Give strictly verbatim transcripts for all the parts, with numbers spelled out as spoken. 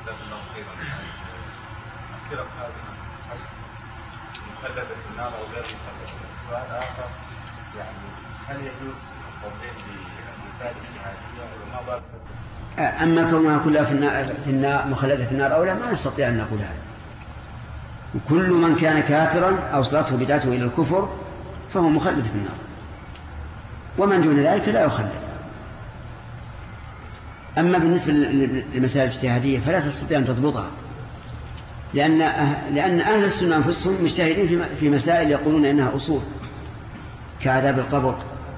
جزاك الله خيرا. الفرق هذه هل مخلدة في النار أو غير مخلدة؟ سؤال آخر، يعني هل يجوز التفضيل بالمسائل الاجتهادية وما بالك؟ أما كونها كلها في النار, في النار مخلدة في النار أو لا، ما نستطيع أن نقول هذا. وكل من كان كافرا أوصلته بدعته إلى الكفر فهو مخلد في النار، ومن دون ذلك لا يخلد. أما بالنسبة للمسائل الاجتهادية فلا تستطيع أن تضبطها، لأن لأن أهل السنة أنفسهم مجتهدين في مسائل يقولون إنها أصول كعذاب القبر،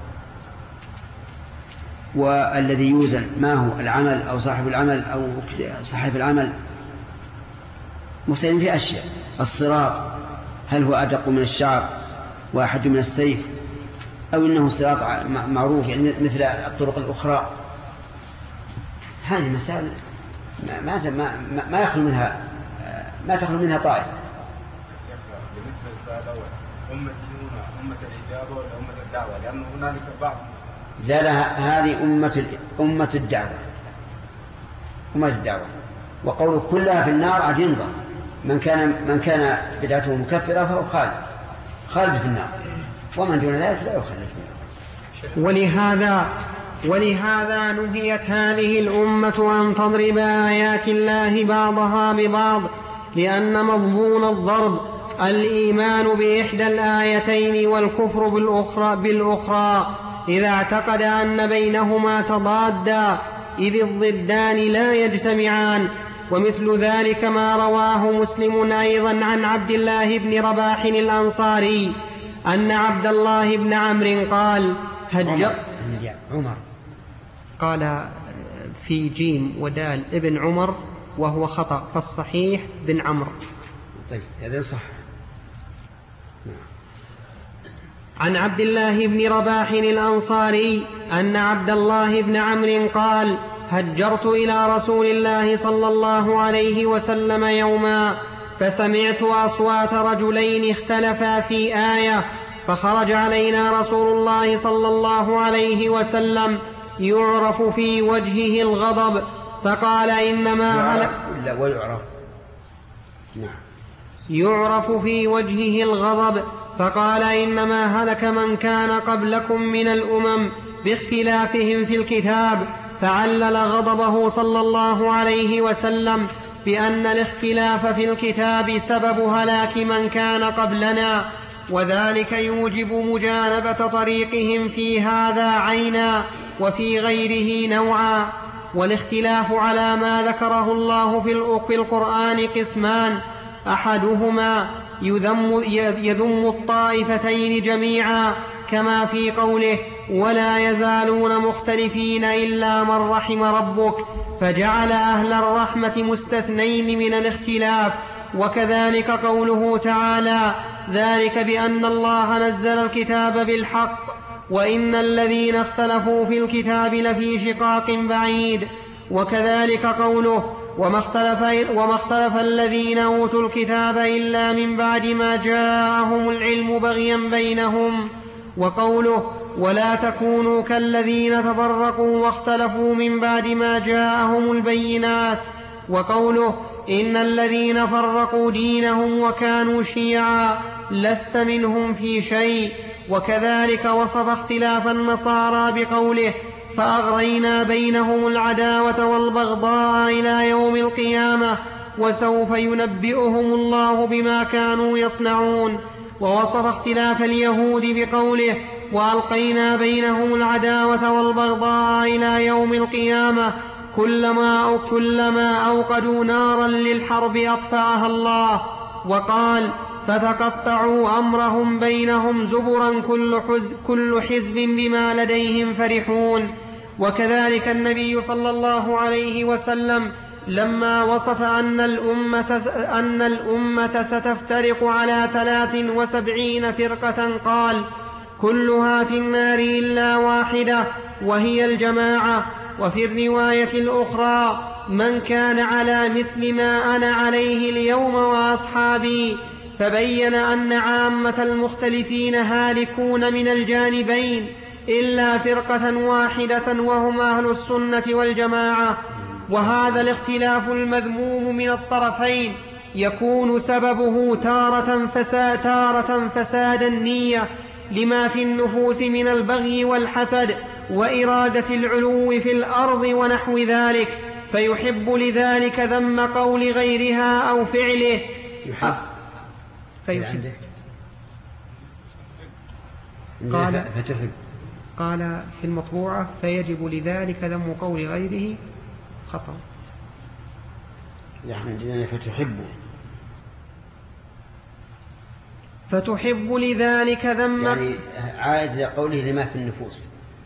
والذي يوزن ما هو العمل أو صاحب العمل أو صاحب العمل، مختلفين في أشياء. الصراط هل هو أدق من الشعر وأحد من السيف، أو إنه صراط معروف يعني مثل الطرق الأخرى. هذه مسائل ما ما ما يخلو منها ما تخلو منها طائفة. بالنسبة للسؤال الأول، أمة هنا أمة الإجابة ولا أمة الدعوة؟ لأن هنالك بعض لا لا هذه أمة أمة الدعوة، أمة الدعوة. وقول كلها في النار عاد ينظر، من كان من كان بدعته مكفرة فهو خالد خالد في النار، ومن دون ذلك لا يخلد في النار. ولهذا ولهذا نهيت هذه الأمة أن تضرب آيات الله بعضها ببعض، لأن مضمون الضرب الإيمان بإحدى الآيتين والكفر بالأخرى, بالأخرى إذا اعتقد أن بينهما تضادا، إذ الضدان لا يجتمعان. ومثل ذلك ما رواه مسلم أيضا عن عبد الله بن رباح الأنصاري أن عبد الله بن عمرو قال هجر عمر قال في جيم ودال ابن عمر وهو خطأ، فالصحيح بن عمرو. طيب هذا صح. عن عبد الله بن رباح الأنصاري أن عبد الله بن عمرو قال هجرت إلى رسول الله صلى الله عليه وسلم يوما، فسمعت أصوات رجلين اختلفا في آية، فخرج علينا رسول الله صلى الله عليه وسلم يعرف في وجهه الغضب، فقال إنما هلك لا ويعرف نعم يعرف في وجهه الغضب فقال إنما هلك من كان قبلكم من الأمم باختلافهم في الكتاب، فعلل غضبه صلى الله عليه وسلم بأن الاختلاف في الكتاب سبب هلاك من كان قبلنا، وذلك يوجب مجانبة طريقهم في هذا عينا وفي غيره نوعا. والاختلاف على ما ذكره الله في القرآن قسمان، أحدهما يذم, يذم الطائفتين جميعا كما في قوله ولا يزالون مختلفين إلا من رحم ربك، فجعل أهل الرحمة مستثنين من الاختلاف. وكذلك قوله تعالى ذلك بأن الله نزل الكتاب بالحق وإن الذين اختلفوا في الكتاب لفي شقاق بعيد. وكذلك قوله وما اختلف, وما اختلف الذين أوتوا الكتاب إلا من بعد ما جاءهم العلم بغيا بينهم. وقوله ولا تكونوا كالذين تفرقوا واختلفوا من بعد ما جاءهم البينات. وقوله إن الذين فرقوا دينهم وكانوا شيعا لست منهم في شيء. وكذلك وصف اختلاف النصارى بقوله فأغرينا بينهم العداوة والبغضاء إلى يوم القيامة وسوف ينبئهم الله بما كانوا يصنعون. ووصف اختلاف اليهود بقوله وألقينا بينهم العداوة والبغضاء إلى يوم القيامة كلما, أو كلما أوقدوا نارا للحرب أطفأها الله. وقال فتقطعوا أمرهم بينهم زبرا كل حزب, كل حزب بما لديهم فرحون. وكذلك النبي صلى الله عليه وسلم لما وصف أن الأمة, أن الأمة ستفترق على ثلاث وسبعين فرقة قال كلها في النار إلا واحدة وهي الجماعة. وفي الرواية الأخرى من كان على مثل ما أنا عليه اليوم وأصحابي، فبين أن عامة المختلفين هالكون من الجانبين إلا فرقة واحدة وهم أهل السنة والجماعة. وهذا الاختلاف المذموم من الطرفين يكون سببه تارة فساد, تارة فساد النية لما في النفوس من البغي والحسد وإرادة العلو في الأرض ونحو ذلك، فيحب لذلك ذم قول غيرها أو فعله. يحب فيحب قال فتحب قال في المطبوعة فيجب لذلك ذم قول غيره خطأ. يعني فتحب فتحب لذلك ذم يعني عائد لقوله لما في النفوس.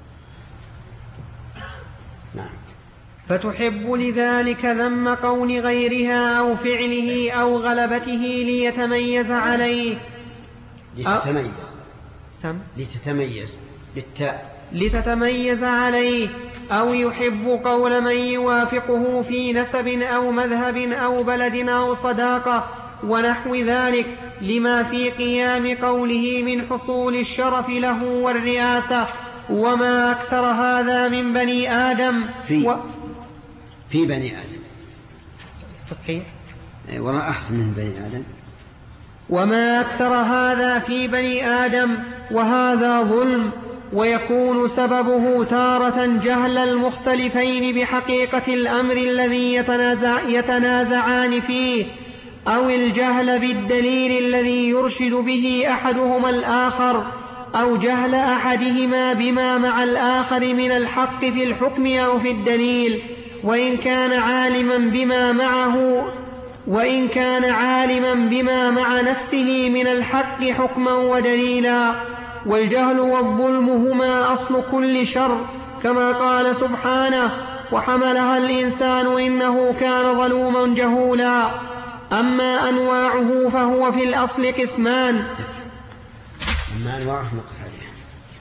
نعم. فتحب لذلك ذم قول غيرها أو فعله أو غلبته ليتميز عليه. لتتميز سم لتتميز بالتاء لتتميز عليه، أو يحب قول من يوافقه في نسب أو مذهب أو بلد أو صداقة ونحو ذلك، لما في قيام قوله من حصول الشرف له والرئاسة. وما أكثر هذا من بني آدم في, و... في بني آدم تصحيح والله أحسن من بني آدم. وما أكثر هذا في بني آدم، وهذا ظلم، ويكون سببه تارة جهل المختلفين بحقيقة الأمر الذي يتنازع يتنازعان فيه، أو الجهل بالدليل الذي يرشد به أحدهما الآخر، أو جهل أحدهما بما مع الآخر من الحق في الحكم أو في الدليل، وإن كان عالما بما معه وإن كان عالما بما مع نفسه من الحق حكما ودليلا. والجهل والظلم هما أصل كل شر، كما قال سبحانه وحملها الإنسان إنه كان ظلوما جهولا. أما أنواعه فهو في الأصل قسمان. أما أنواعه نقف عليها.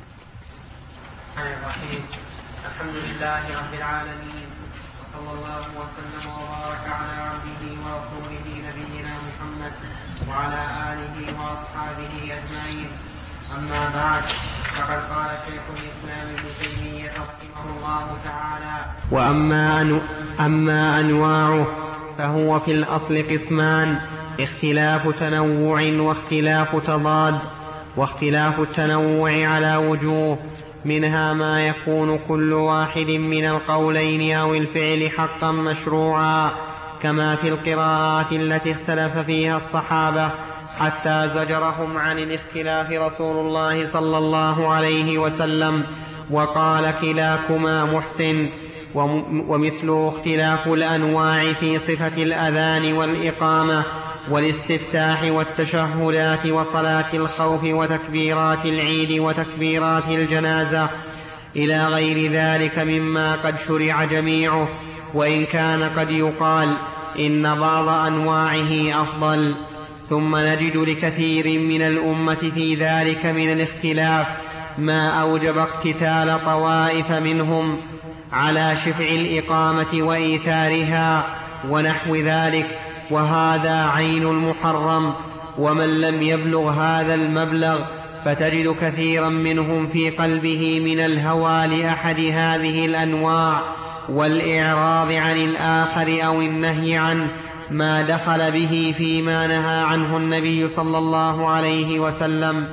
الرحيم. الحمد لله رب العالمين، وصلى الله وسلم وبارك على عبده ورسوله نبينا محمد وعلى آله وأصحابه أجمعين. أما بعد، فقد قال شيخ الإسلام ابن تيمية رحمه الله تعالى: وأما أنو أما أنواعه فهو في الأصل قسمان: اختلاف تنوع واختلاف تضاد. واختلاف التنوع على وجوه، منها ما يكون كل واحد من القولين أو الفعل حقا مشروعا، كما في القراءات التي اختلف فيها الصحابة حتى زجرهم عن الاختلاف رسول الله صلى الله عليه وسلم وقال: كلاكما محسن. ومثل اختلاف الأنواع في صفة الأذان والإقامة والاستفتاح والتشهدات وصلاة الخوف وتكبيرات العيد وتكبيرات الجنازة إلى غير ذلك مما قد شرع جميعه، وإن كان قد يقال إن بعض أنواعه أفضل. ثم نجد لكثير من الأمة في ذلك من الاختلاف ما أوجب اقتتال طوائف منهم على شفع الإقامة وإيثارها ونحو ذلك، وهذا عين المحرم. ومن لم يبلغ هذا المبلغ فتجد كثيرا منهم في قلبه من الهوى لأحد هذه الأنواع والإعراض عن الآخر أو النهي عنه ما دخل به فيما نهى عنه النبي صلى الله عليه وسلم.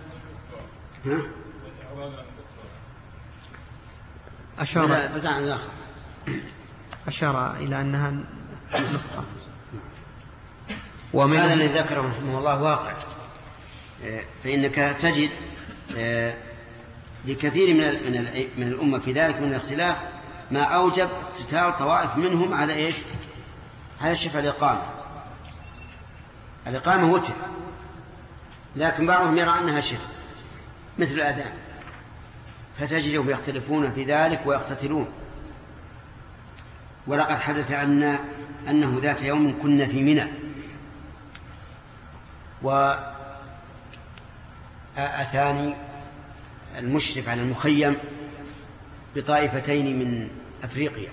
أشار, أشار إلى أنها نسخة. ومن هذا الذي ذكره رحمه الله واقع، فإنك تجد لكثير من من الأمة في ذلك من الاختلاف ما أوجب اقتتال طوائف منهم على إيش؟ على شفع الإقامة. الإقامة وتر، لكن بعضهم يرى أنها شفع مثل الأذان، فتجدهم يختلفون في ذلك ويقتتلون. ولقد حدث عنا أنه ذات يوم كنا في منى، وأتاني المشرف على المخيم بطائفتين من أفريقيا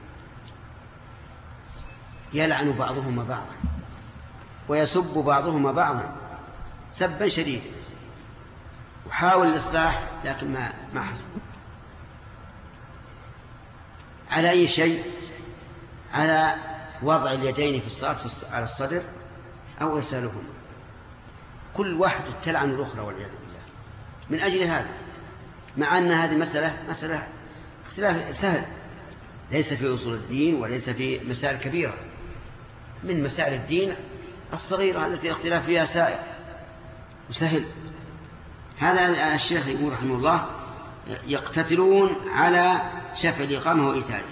يلعن بعضهما بعضا ويسب بعضهما بعضا سبا شديدا، وحاول الإصلاح لكن ما ما حصل. على أي شيء؟ على وضع اليدين في الصلاة على الصدر أو إرسالهما، كل واحد تلعن الأخرى والعياذ بالله من أجل هذا، مع أن هذه مسألة مسألة اختلاف سهل، ليس في أصول الدين وليس في مسائل كبيرة، من مسائل الدين الصغيرة التي الاختلاف فيها سائر وسهل. هذا الشيخ يقول رحمه الله يقتتلون على شفع الإقامة وإيتائها.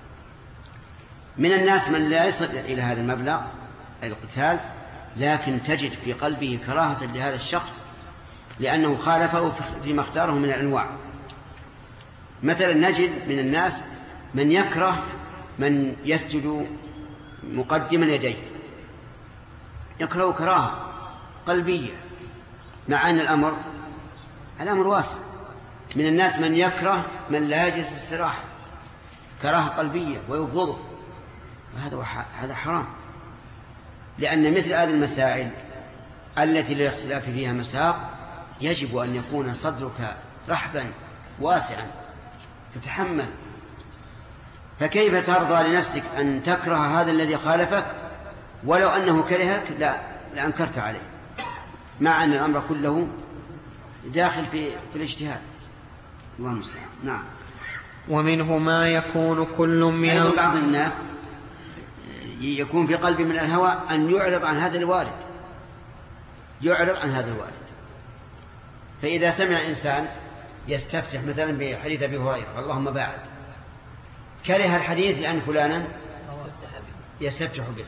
من الناس من لا يصل إلى هذا المبلغ القتال، لكن تجد في قلبه كراهة لهذا الشخص لأنه خالفه فيما اختاره من الأنواع. مثلا نجد من الناس من يكره من يسجد مقدما يديه، يكره كراهة قلبية، مع أن الأمر الأمر واسع. من الناس من يكره من لا يجلس استراحة، كراهة قلبية ويبغضه، وهذا هذا حرام، لأن مثل هذه المسائل التي للاختلاف فيها مساق يجب أن يكون صدرك رحبا واسعا تتحمل. فكيف ترضى لنفسك أن تكره هذا الذي خالفك ولو أنه كرهك؟ لا لأنكرت عليه، مع أن الأمر كله داخل في, في الاجتهاد. الله المستعان. نعم. ومنه ما يكون كل من أيضا بعض الناس يكون في قلبه من الهوى أن يعرض عن هذا الوارد، يعرض عن هذا الوارد. فإذا سمع إنسان يستفتح مثلا بحديث أبي هريرة اللهم باعد، كره الحديث لأن فلانا يستفتح به،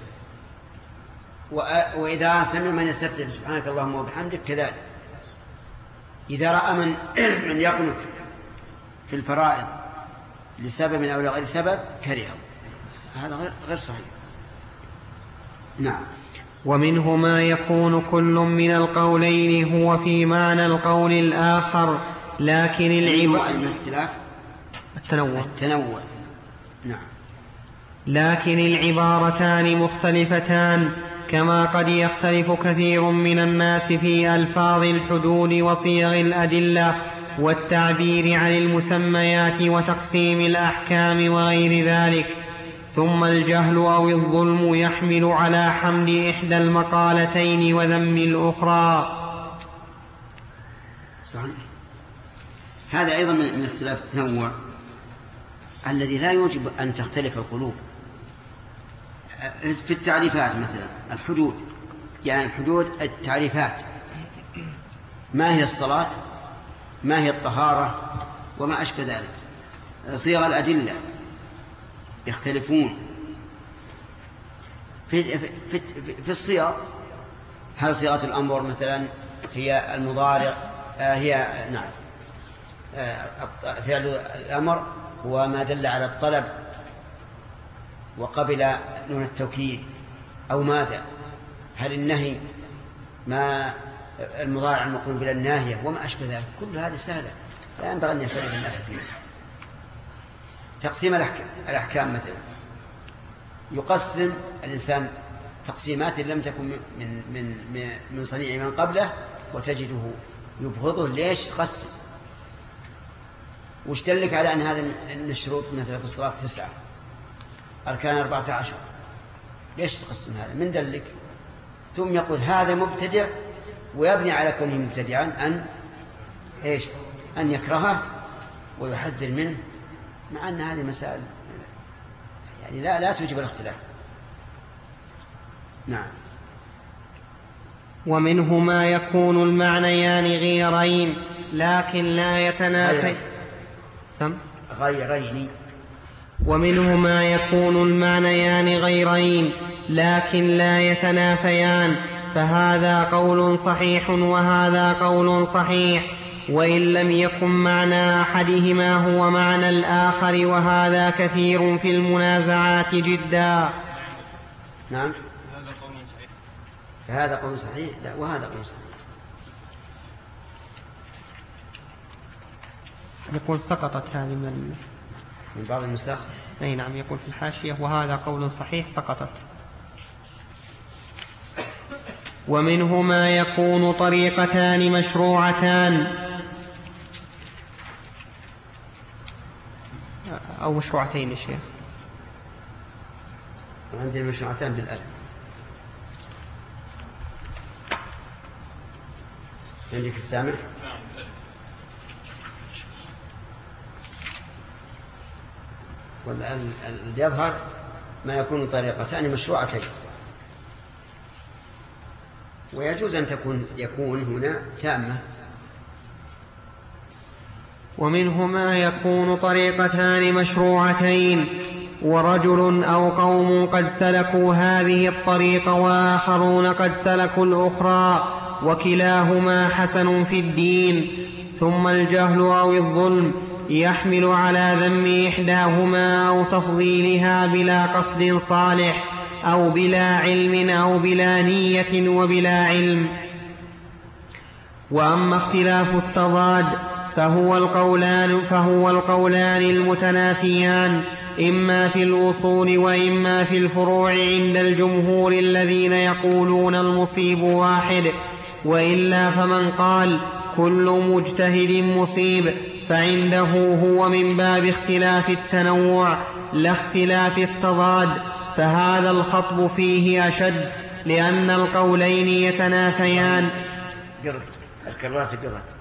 وإذا سمع من يستفتح سبحانك اللهم وبحمدك كذلك. إذا رأى من من يقنط في الفرائض لسبب أو لغير سبب كرهه، هذا غير صحيح. نعم. ومنه ما يكون كل من القولين هو في معنى القول الآخر، لكن العبارة التنوع التنوع نعم. لكن العبارتان مختلفتان، كما قد يختلف كثير من الناس في ألفاظ الحدود وصيغ الأدلة والتعبير عن المسميات وتقسيم الأحكام وغير ذلك. ثم الجهل أو الظلم يحمل على حمد إحدى المقالتين وذم الأخرى. صحيح. هذا أيضا من اختلاف التنوع الذي لا يوجب أن تختلف القلوب. في التعريفات مثلا الحدود، يعني الحدود التعريفات، ما هي الصلاة، ما هي الطهارة، وما أشبه ذلك. صيغ الأدلة يختلفون في, في, في, في الصيغ. هل صيغة الأمر مثلا هي المضارع، هي نعم فعل الأمر هو ما دل على الطلب وقبل نون التوكيد، أو ماذا؟ هل النهي ما المضارع المقرون بلا الناهية وما أشبه ذلك؟ كل هذه سهلة لا ينبغي أن يختلف الناس فيها. تقسيم الأحكام مثلا، يقسم الإنسان تقسيمات لم تكن من من من صنيع من قبله وتجده يبغضه. ليش تقسم؟ وش دلك على أن هذا من الشروط مثلا في الصلاة تسعة، أركان أربعة عشر؟ ليش تقسم هذا؟ من دلك؟ ثم يقول هذا مبتدع، ويبني على كونه مبتدعا أن إيش؟ أن يكرهه ويحذر منه، مع أن هذه مسائل يعني لا لا توجب الاختلاف. نعم. ومنه ما يكون المعنيان غيرين لكن لا يتنافي سم غيرين ومنه ما يكون المعنيان غيرين لكن لا يتنافيان، فهذا قول صحيح وهذا قول صحيح، وإن لم يكن معنى أحدهما هو معنى الآخر، وهذا كثير في المنازعات جدا. نعم. فهذا قول صحيح لا وهذا قول صحيح. يقول سقطت هذه من من بعض النسخ. أي نعم، يقول في الحاشية وهذا قول صحيح سقطت. ومنه ما يكون طريقتان مشروعتان أو مشروعتين يا شيخ. عندي مشروعتان بالألف. عندك السامع؟ والآن يظهر ما يكون طريقتان مشروعتين، ويجوز أن تكون يكون هنا تامة. ومنه ما يكون طريقتان مشروعتين، ورجل أو قوم قد سلكوا هذه الطريق وآخرون قد سلكوا الأخرى، وكلاهما حسن في الدين. ثم الجهل أو الظلم يحمل على ذم إحداهما أو تفضيلها بلا قصد صالح، أو بلا علم أو بلا نية وبلا علم. وأما اختلاف التضاد فهو القولان, فهو القولان المتنافيان، إما في الأصول وإما في الفروع عند الجمهور الذين يقولون المصيب واحد. وإلا فمن قال كل مجتهد مصيب فعنده هو من باب اختلاف التنوع لا اختلاف التضاد، فهذا الخطب فيه أشد، لأن القولين يتنافيان. قرد الكراسي قرد